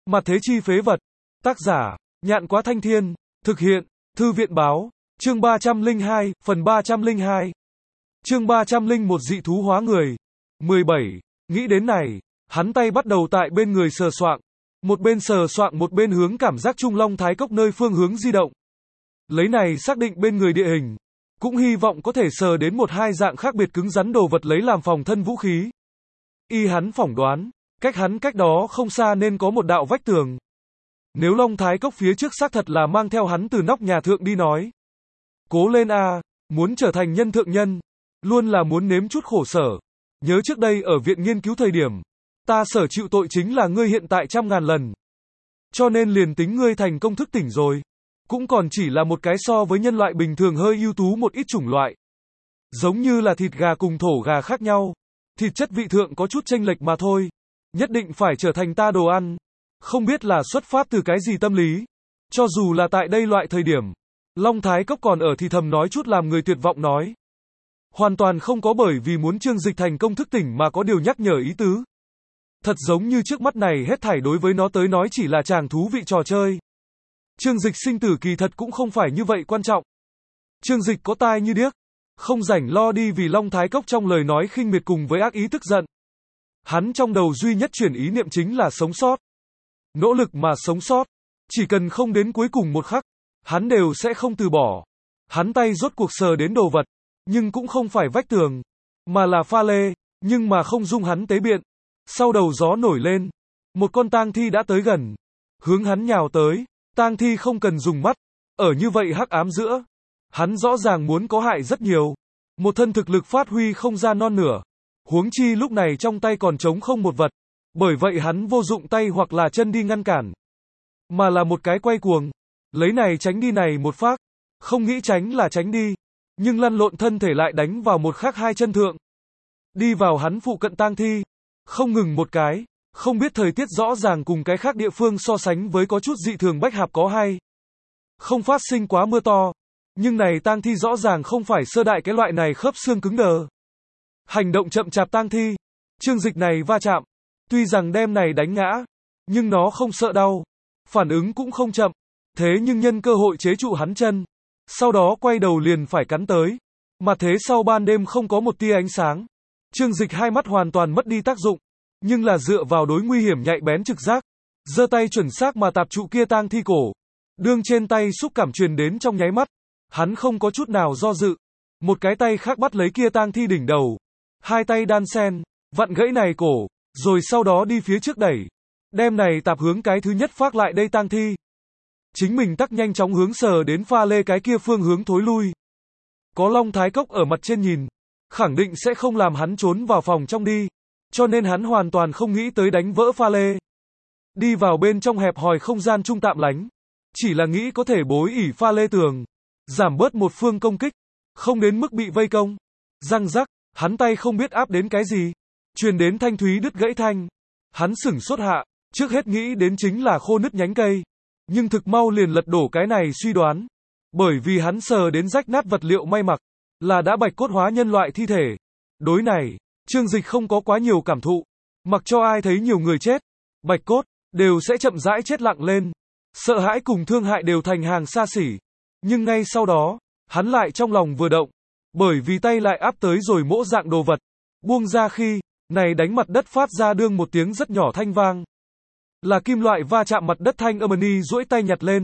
Mặt thế chi phế vật. Tác giả, Nhạn Quá Thanh Thiên. Thực hiện, Thư viện báo. Chương 302, phần 302. Chương 301 dị thú hóa người. 17. Nghĩ đến này, hắn tay bắt đầu tại bên người sờ soạng. Một bên sờ soạng một bên hướng cảm giác Trung Long Thái Cốc nơi phương hướng di động. Lấy này xác định bên người địa hình. Cũng hy vọng có thể sờ đến một hai dạng khác biệt cứng rắn đồ vật lấy làm phòng thân vũ khí. Y hắn phỏng đoán, hắn cách đó không xa nên có một đạo vách tường. Nếu Long Thái Cốc phía trước xác thật là mang theo hắn từ nóc nhà thượng đi nói. Cố lên a, muốn trở thành nhân thượng nhân, luôn là muốn nếm chút khổ sở. Nhớ trước đây ở viện nghiên cứu thời điểm, ta sở chịu tội chính là ngươi hiện tại 100.000 lần. Cho nên liền tính ngươi thành công thức tỉnh rồi, cũng còn chỉ là một cái so với nhân loại bình thường hơi ưu tú một ít chủng loại. Giống như là thịt gà cùng thổ gà khác nhau, thịt chất vị thượng có chút chênh lệch mà thôi. Nhất định phải trở thành ta đồ ăn. Không biết là xuất phát từ cái gì tâm lý. Cho dù là tại đây loại thời điểm, Long Thái Cốc còn ở thì thầm nói chút làm người tuyệt vọng nói. Hoàn toàn không có bởi vì muốn Trương Dịch thành công thức tỉnh mà có điều nhắc nhở ý tứ. Thật giống như trước mắt này hết thảy đối với nó tới nói chỉ là chàng thú vị trò chơi. Trương Dịch sinh tử kỳ thật cũng không phải như vậy quan trọng. Trương Dịch có tai như điếc, không rảnh lo đi vì Long Thái Cốc trong lời nói khinh miệt cùng với ác ý tức giận. Hắn trong đầu duy nhất chuyển ý niệm chính là sống sót. Nỗ lực mà sống sót. Chỉ cần không đến cuối cùng một khắc, hắn đều sẽ không từ bỏ. Hắn tay rốt cuộc sờ đến đồ vật, nhưng cũng không phải vách tường, mà là pha lê, nhưng mà không dung hắn tế biện. Sau đầu gió nổi lên, một con tang thi đã tới gần, hướng hắn nhào tới. Tang thi không cần dùng mắt, ở như vậy hắc ám giữa, hắn rõ ràng muốn có hại rất nhiều. Một thân thực lực phát huy không ra non nửa. Huống chi lúc này trong tay còn trống không một vật. Bởi vậy hắn vô dụng tay hoặc là chân đi ngăn cản, mà là một cái quay cuồng. Lấy này tránh đi này một phát. Không nghĩ tránh là tránh đi, nhưng lăn lộn thân thể lại đánh vào một khắc hai chân thượng. Đi vào hắn phụ cận tang thi. Không ngừng một cái. Không biết thời tiết rõ ràng cùng cái khác địa phương so sánh với có chút dị thường bách hạp có hay không phát sinh quá mưa to. Nhưng này tang thi rõ ràng không phải sơ đại cái loại này khớp xương cứng đờ. Hành động chậm chạp tang thi. Trương Dịch này va chạm. Tuy rằng đem này đánh ngã, nhưng nó không sợ đau. Phản ứng cũng không chậm. Thế nhưng nhân cơ hội chế trụ hắn chân. Sau đó quay đầu liền phải cắn tới. Mà thế sau ban đêm không có một tia ánh sáng. Trương Dịch hai mắt hoàn toàn mất đi tác dụng. Nhưng là dựa vào đối nguy hiểm nhạy bén trực giác. Giơ tay chuẩn xác mà tạp trụ kia tang thi cổ. Đương trên tay xúc cảm truyền đến trong nháy mắt. Hắn không có chút nào do dự. Một cái tay khác bắt lấy kia tang thi đỉnh đầu. Hai tay đan sen, vặn gãy này cổ. Rồi sau đó đi phía trước đẩy. Đem này tạp hướng cái thứ nhất phát lại đây tang thi. Chính mình tắc nhanh chóng hướng sờ đến pha lê cái kia phương hướng thối lui. Có Long Thái Cốc ở mặt trên nhìn. Khẳng định sẽ không làm hắn trốn vào phòng trong đi. Cho nên hắn hoàn toàn không nghĩ tới đánh vỡ pha lê. Đi vào bên trong hẹp hòi không gian trung tạm lánh. Chỉ là nghĩ có thể bối ỉ pha lê tường. Giảm bớt một phương công kích. Không đến mức bị vây công. Răng rắc, hắn tay không biết áp đến cái gì. Truyền đến thanh thúy đứt gãy thanh. Hắn sửng sốt hạ. Trước hết nghĩ đến chính là khô nứt nhánh cây. Nhưng thực mau liền lật đổ cái này suy đoán. Bởi vì hắn sờ đến rách nát vật liệu may mặc. Là đã bạch cốt hóa nhân loại thi thể. Đối này, Trương Dịch không có quá nhiều cảm thụ. Mặc cho ai thấy nhiều người chết, bạch cốt, đều sẽ chậm rãi chết lặng lên. Sợ hãi cùng thương hại đều thành hàng xa xỉ. Nhưng ngay sau đó, hắn lại trong lòng vừa động. Bởi vì tay lại áp tới rồi mỗ dạng đồ vật. Buông ra khi, này đánh mặt đất phát ra đương một tiếng rất nhỏ thanh vang. Là kim loại va chạm mặt đất thanh âm duỗi tay nhặt lên.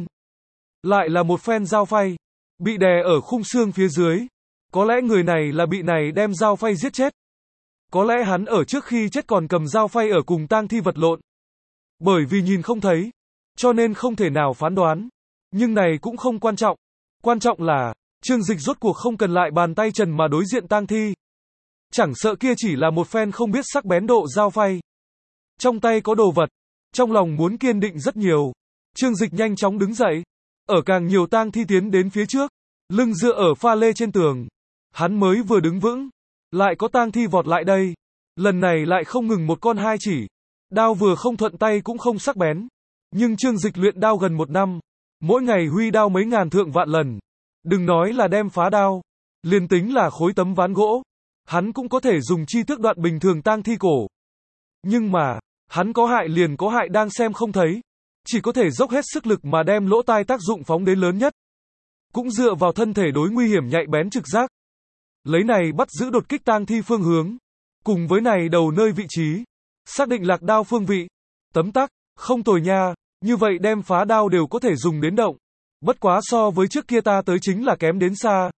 Lại là một phen dao phay. Bị đè ở khung xương phía dưới. Có lẽ người này là bị này đem dao phay giết chết. Có lẽ hắn ở trước khi chết còn cầm dao phay ở cùng tang thi vật lộn. Bởi vì nhìn không thấy, cho nên không thể nào phán đoán. Nhưng này cũng không quan trọng. Quan trọng là, Trương Dịch rốt cuộc không cần lại bàn tay trần mà đối diện tang thi. Chẳng sợ kia chỉ là một phen không biết sắc bén độ dao phay. Trong tay có đồ vật, trong lòng muốn kiên định rất nhiều. Trương Dịch nhanh chóng đứng dậy. Ở càng nhiều tang thi tiến đến phía trước, lưng dựa ở pha lê trên tường. Hắn mới vừa đứng vững. Lại có tang thi vọt lại đây. Lần này lại không ngừng một con hai chỉ. Đao vừa không thuận tay cũng không sắc bén. Nhưng Trương Dịch luyện đao gần 1 năm. Mỗi ngày huy đao mấy ngàn thượng vạn lần. Đừng nói là đem phá đao. Liền tính là khối tấm ván gỗ. Hắn cũng có thể dùng chi tước đoạn bình thường tang thi cổ. Nhưng mà, hắn có hại liền có hại đang xem không thấy. chỉ có thể dốc hết sức lực mà đem lỗ tai tác dụng phóng đến lớn nhất. Cũng dựa vào thân thể đối nguy hiểm nhạy bén trực giác. Lấy này bắt giữ đột kích tang thi phương hướng. Cùng với này đầu nơi vị trí. Xác định lạc đao phương vị. Tấm tắc, không tồi nha, như vậy đem phá đao đều có thể dùng đến động. Bất quá so với trước kia ta tới chính là kém đến xa.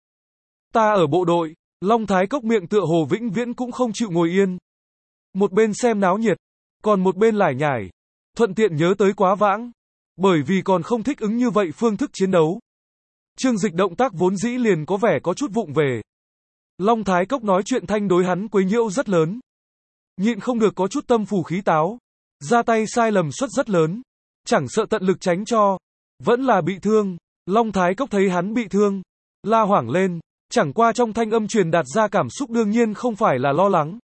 Ta ở bộ đội, Long Thái Cốc miệng tựa hồ vĩnh viễn cũng không chịu ngồi yên. Một bên xem náo nhiệt, còn một bên lải nhải. Thuận tiện nhớ tới quá vãng. Bởi vì còn không thích ứng như vậy phương thức chiến đấu. Trương Dịch động tác vốn dĩ liền có vẻ có chút vụng về. Long Thái Cốc nói chuyện thanh đối hắn quấy nhiễu rất lớn. Nhịn không được có chút tâm phù khí táo. Ra tay sai lầm suất rất lớn. Chẳng sợ tận lực tránh cho. Vẫn là bị thương. Long Thái Cốc thấy hắn bị thương. La hoảng lên. Chẳng qua trong thanh âm truyền đạt ra cảm xúc đương nhiên không phải là lo lắng.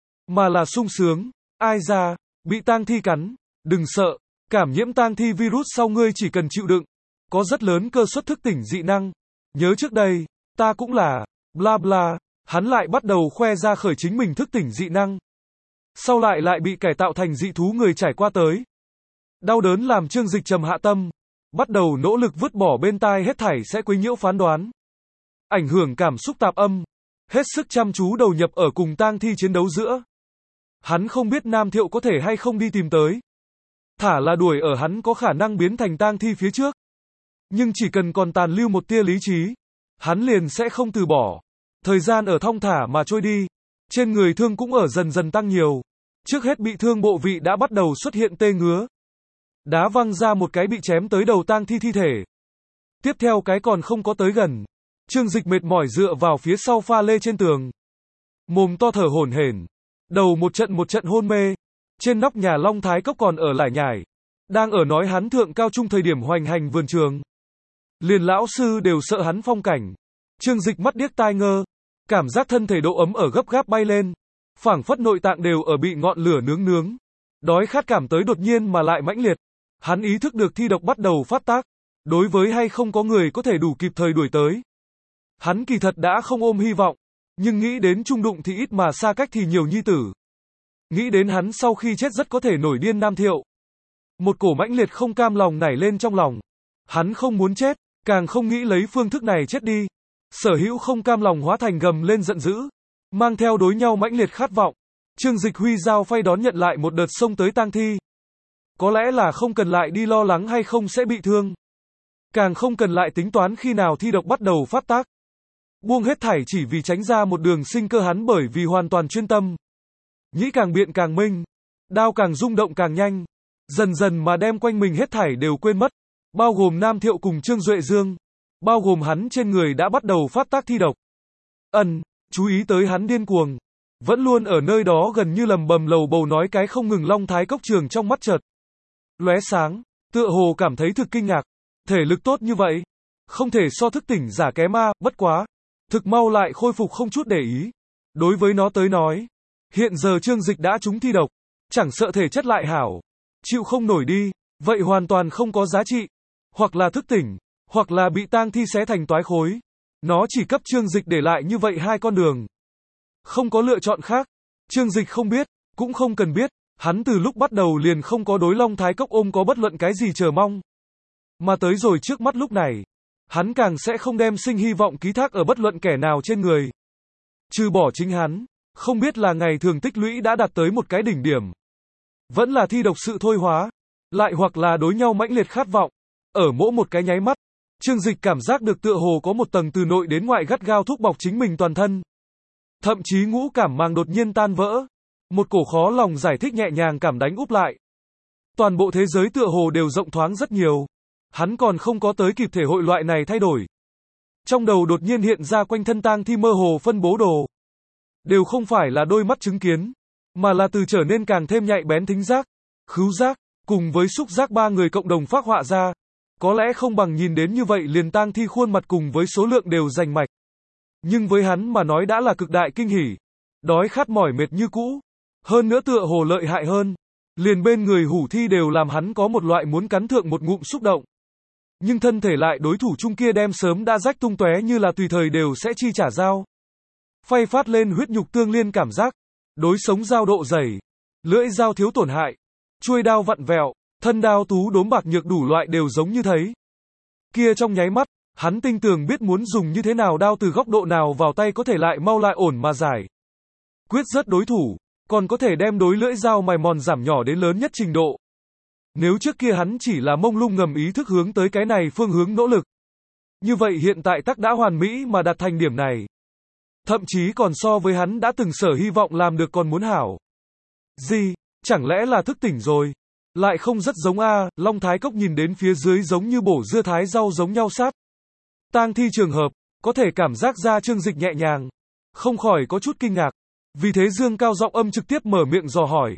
Mà là sung sướng. Ai ra, bị tang thi cắn. Đừng sợ. Cảm nhiễm tang thi virus sau ngươi chỉ cần chịu đựng. Có rất lớn cơ suất thức tỉnh dị năng. Nhớ trước đây, ta cũng là. Bla bla. Hắn lại bắt đầu khoe ra khởi chính mình thức tỉnh dị năng. Sau lại bị cải tạo thành dị thú người trải qua tới. Đau đớn làm Trương Dịch trầm hạ tâm. Bắt đầu nỗ lực vứt bỏ bên tai hết thảy sẽ quấy nhiễu phán đoán. Ảnh hưởng cảm xúc tạp âm. Hết sức chăm chú đầu nhập ở cùng tang thi chiến đấu giữa. Hắn không biết Nam Thiệu có thể hay không đi tìm tới. Thả là đuổi ở hắn có khả năng biến thành tang thi phía trước. Nhưng chỉ cần còn tàn lưu một tia lý trí. Hắn liền sẽ không từ bỏ. Thời gian ở thong thả mà trôi đi. Trên người thương cũng ở dần dần tăng nhiều. Trước hết bị thương bộ vị đã bắt đầu xuất hiện tê ngứa. Đá văng ra một cái bị chém tới đầu tang thi thi thể. Tiếp theo cái còn không có tới gần. Trương Dịch mệt mỏi dựa vào phía sau pha lê trên tường. Mồm to thở hổn hển. Đầu một trận hôn mê. Trên nóc nhà Long Thái Cốc còn ở lải nhải. Đang ở nói hắn thượng cao trung thời điểm hoành hành vườn trường. Liền lão sư đều sợ hắn phong cảnh. Trương Dịch mắt điếc tai ngơ. Cảm giác thân thể độ ấm ở gấp gáp bay lên. Phảng phất nội tạng đều ở bị ngọn lửa nướng. Đói khát cảm tới đột nhiên mà lại mãnh liệt. Hắn ý thức được thi độc bắt đầu phát tác. Đối với hay không có người có thể đủ kịp thời đuổi tới. Hắn kỳ thật đã không ôm hy vọng. Nhưng nghĩ đến chung đụng thì ít mà xa cách thì nhiều nhi tử. Nghĩ đến hắn sau khi chết rất có thể nổi điên Nam Thiệu. Một cổ mãnh liệt không cam lòng nảy lên trong lòng. Hắn không muốn chết, càng không nghĩ lấy phương thức này chết đi. Sở hữu không cam lòng hóa thành gầm lên giận dữ. Mang theo đối nhau mãnh liệt khát vọng. Trương Dịch huy dao phay đón nhận lại một đợt xông tới tang thi. Có lẽ là không cần lại đi lo lắng hay không sẽ bị thương. Càng không cần lại tính toán khi nào thi độc bắt đầu phát tác. Buông hết thảy chỉ vì tránh ra một đường sinh cơ hắn bởi vì hoàn toàn chuyên tâm. Nhĩ càng biện càng minh. Đao càng rung động càng nhanh. Dần dần mà đem quanh mình hết thảy đều quên mất. Bao gồm Nam Thiệu cùng Trương Duệ Dương. Bao gồm hắn trên người đã bắt đầu phát tác thi độc. Chú ý tới hắn điên cuồng. Vẫn luôn ở nơi đó gần như lầm bầm lầu bầu nói cái không ngừng Long Thái Cốc Trường trong mắt chợt lóe sáng, tựa hồ cảm thấy thực kinh ngạc. Thể lực tốt như vậy. Không thể so thức tỉnh giả kém a, bất quá. Thực mau lại khôi phục không chút để ý. Đối với nó tới nói. Hiện giờ Trương Dịch đã trúng thi độc. Chẳng sợ thể chất lại hảo. Chịu không nổi đi. Vậy hoàn toàn không có giá trị. Hoặc là thức tỉnh. Hoặc là bị tang thi xé thành toái khối. Nó chỉ cấp Trương Dịch để lại như vậy hai con đường. Không có lựa chọn khác. Trương Dịch không biết. Cũng không cần biết. Hắn từ lúc bắt đầu liền không có đối Long Thái Cốc ôm có bất luận cái gì chờ mong. Mà tới rồi trước mắt lúc này. Hắn càng sẽ không đem sinh hy vọng ký thác ở bất luận kẻ nào trên người. Trừ bỏ chính hắn. Không biết là ngày thường tích lũy đã đạt tới một cái đỉnh điểm. Vẫn là thi độc sự thôi hóa. Lại hoặc là đối nhau mãnh liệt khát vọng. Ở mỗi một cái nháy mắt. Trương Dịch cảm giác được tựa hồ có một tầng từ nội đến ngoại gắt gao thúc bọc chính mình toàn thân. Thậm chí ngũ cảm màng đột nhiên tan vỡ. Một cổ khó lòng giải thích nhẹ nhàng cảm đánh úp lại. Toàn bộ thế giới tựa hồ đều rộng thoáng rất nhiều. Hắn còn không có tới kịp thể hội loại này thay đổi. Trong đầu đột nhiên hiện ra quanh thân tang thi mơ hồ phân bố đồ. Đều không phải là đôi mắt chứng kiến. Mà là từ trở nên càng thêm nhạy bén thính giác, khứu giác, cùng với xúc giác ba người cộng đồng phác họa ra. Có lẽ không bằng nhìn đến như vậy liền tang thi khuôn mặt cùng với số lượng đều rành mạch. Nhưng với hắn mà nói đã là cực đại kinh hỉ. Đói khát mỏi mệt như cũ. Hơn nữa tựa hồ lợi hại hơn. Liền bên người hủ thi đều làm hắn có một loại muốn cắn thượng một ngụm xúc động. Nhưng thân thể lại đối thủ chung kia đem sớm đã rách tung tóe như là tùy thời đều sẽ chi trả dao. Phay phát lên huyết nhục tương liên cảm giác. Đối sống dao độ dày. Lưỡi dao thiếu tổn hại. Chuôi đao vặn vẹo. thân đao tú đốm bạc nhược đủ loại đều giống như thấy. Kia trong nháy mắt, hắn tinh tường biết muốn dùng như thế nào đao từ góc độ nào vào tay có thể lại mau lại ổn mà giải quyết rất đối thủ, còn có thể đem đối lưỡi dao mài mòn giảm nhỏ đến lớn nhất trình độ. Nếu trước kia hắn chỉ là mông lung ngầm ý thức hướng tới cái này phương hướng nỗ lực, như vậy hiện tại tắc đã hoàn mỹ mà đạt thành điểm này. Thậm chí còn so với hắn đã từng sở hy vọng làm được còn muốn hảo. Gì, chẳng lẽ là thức tỉnh rồi? Lại không rất giống a, Long Thái Cốc nhìn đến phía dưới giống như bổ dưa thái rau giống nhau sát. Tang thi trường hợp, có thể cảm giác ra Trương Dịch nhẹ nhàng, không khỏi có chút kinh ngạc. Vì thế dương cao giọng âm trực tiếp mở miệng dò hỏi.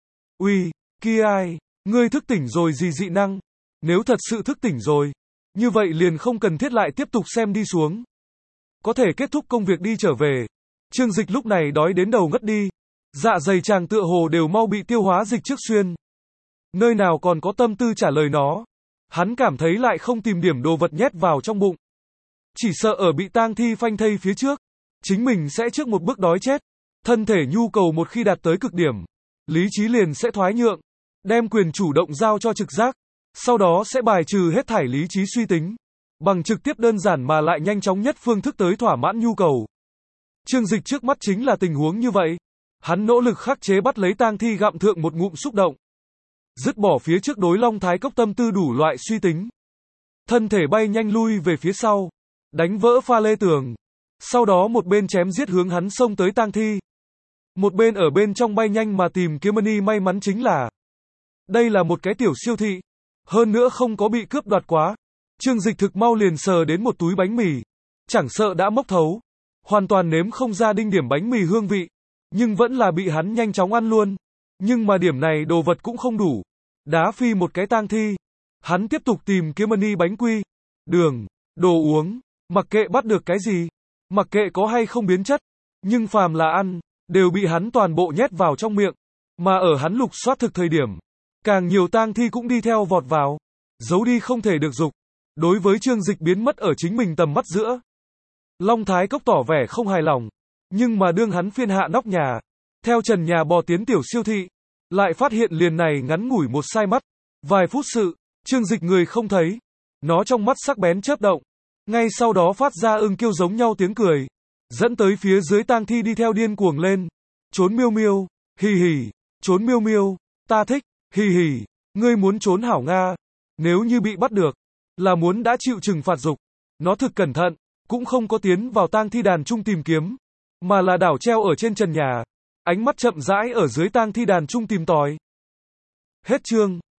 Uy, kia ai, ngươi thức tỉnh rồi gì dị năng? Nếu thật sự thức tỉnh rồi, như vậy liền không cần thiết lại tiếp tục xem đi xuống. Có thể kết thúc công việc đi trở về. Trương Dịch lúc này đói đến đầu ngất đi. Dạ dày chàng tựa hồ đều mau bị tiêu hóa dịch trước xuyên. Nơi nào còn có tâm tư trả lời nó. Hắn cảm thấy lại không tìm điểm đồ vật nhét vào trong bụng. Chỉ sợ ở bị tang thi phanh thây phía trước, chính mình sẽ trước một bước đói chết. Thân thể nhu cầu một khi đạt tới cực điểm, lý trí liền sẽ thoái nhượng, đem quyền chủ động giao cho trực giác, sau đó sẽ bài trừ hết thảy lý trí suy tính, bằng trực tiếp đơn giản mà lại nhanh chóng nhất phương thức tới thỏa mãn nhu cầu. Trương Dịch trước mắt chính là tình huống như vậy. Hắn nỗ lực khắc chế bắt lấy tang thi gặm thượng một ngụm xúc động. Dứt bỏ phía trước đối Long Thái Cốc tâm tư đủ loại suy tính. Thân thể bay nhanh lui về phía sau, đánh vỡ pha lê tường. Sau đó một bên chém giết hướng hắn xông tới tang thi. Một bên ở bên trong bay nhanh mà tìm kiếm money, may mắn chính là đây là một cái tiểu siêu thị. Hơn nữa không có bị cướp đoạt quá. Trương Dịch thực mau liền sờ đến một túi bánh mì. Chẳng sợ đã mốc thấu. Hoàn toàn nếm không ra đinh điểm bánh mì hương vị. Nhưng vẫn là bị hắn nhanh chóng ăn luôn. Nhưng mà điểm này đồ vật cũng không đủ. Đá phi một cái tang thi. Hắn tiếp tục tìm kiếm money, bánh quy, đường, đồ uống. Mặc kệ bắt được cái gì. Mặc kệ có hay không biến chất. Nhưng phàm là ăn, đều bị hắn toàn bộ nhét vào trong miệng. Mà ở hắn lục soát thực thời điểm, càng nhiều tang thi cũng đi theo vọt vào. Giấu đi không thể được dục. Đối với Trương Dịch biến mất ở chính mình tầm mắt giữa, Long Thái Cốc tỏ vẻ không hài lòng. Nhưng mà đương hắn phiên hạ nóc nhà, theo trần nhà bò tiến tiểu siêu thị, lại phát hiện liền này ngắn ngủi một sai mắt. Vài phút sự, Trương Dịch người không thấy. Nó trong mắt sắc bén chớp động. Ngay sau đó phát ra ưng kêu giống nhau tiếng cười. Dẫn tới phía dưới tang thi đi theo điên cuồng lên. Trốn miêu miêu, hì hì, trốn miêu miêu, ta thích, hì hì, ngươi muốn trốn hảo Nga. Nếu như bị bắt được, là muốn đã chịu trừng phạt dục. Nó thực cẩn thận, cũng không có tiến vào tang thi đàn trung tìm kiếm, mà là đảo treo ở trên trần nhà, ánh mắt chậm rãi ở dưới tang thi đàn trung tìm tòi. Hết chương.